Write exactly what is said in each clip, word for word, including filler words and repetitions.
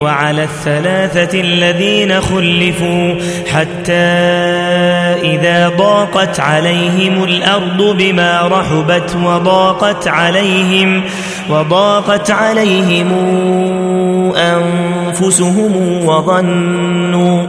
وعلى الثلاثة الذين خلفوا حتى إذا ضاقت عليهم الأرض بما رحبت وضاقت عليهم وضاقت عليهم أنفسهم وظنوا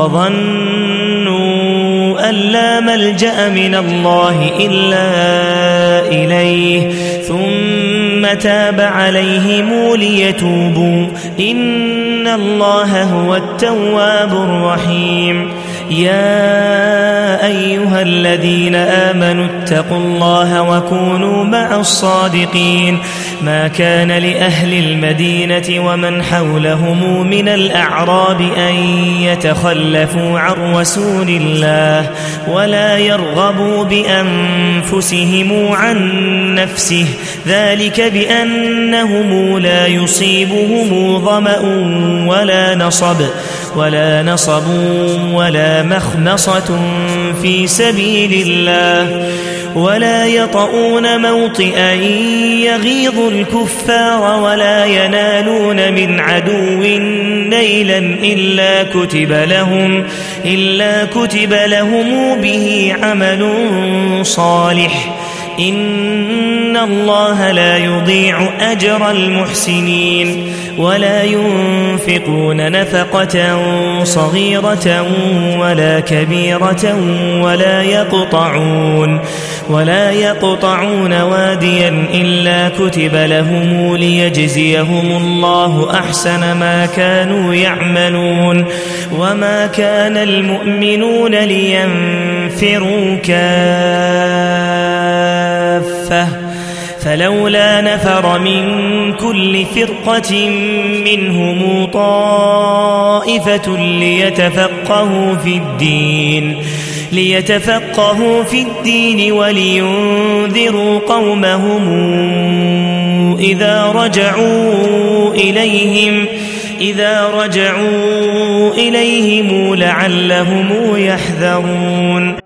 وظنوا أن لا ملجأ من الله إلا إليه ثم تاب عليهم ليتوبوا إن الله هو التواب الرحيم. يا أيها الذين آمنوا اتقوا الله وكونوا مع الصادقين ما كان لأهل المدينة ومن حولهم من الأعراب أن يتخلفوا عن رسول الله ولا يرغبوا بأنفسهم عن نفسه ذلك بأنهم لا يصيبهم ظمأ ولا نصب ولا نصب ولا مخمصة في سبيل الله ولا يطؤون موطئا يغيظ الكفار ولا ينالون من عدو نيلا إلا كتب لهم إلا كتب لهم به عمل صالح إن الله لا يضيع أجر المحسنين. ولا ينفقون نفقة صغيرة ولا كبيرة ولا يقطعون ولا يقطعون واديا إلا كتب لهم ليجزيهم الله أحسن ما كانوا يعملون. وما كان المؤمنون لينفروا كافة فلولا نفر من كل فرقة منهم طائفة ليتفقهوا في الدين ليتفقهوا في الدين ولينذروا قومهم إذا رجعوا إليهم إذا رجعوا إليهم لعلهم يحذرون.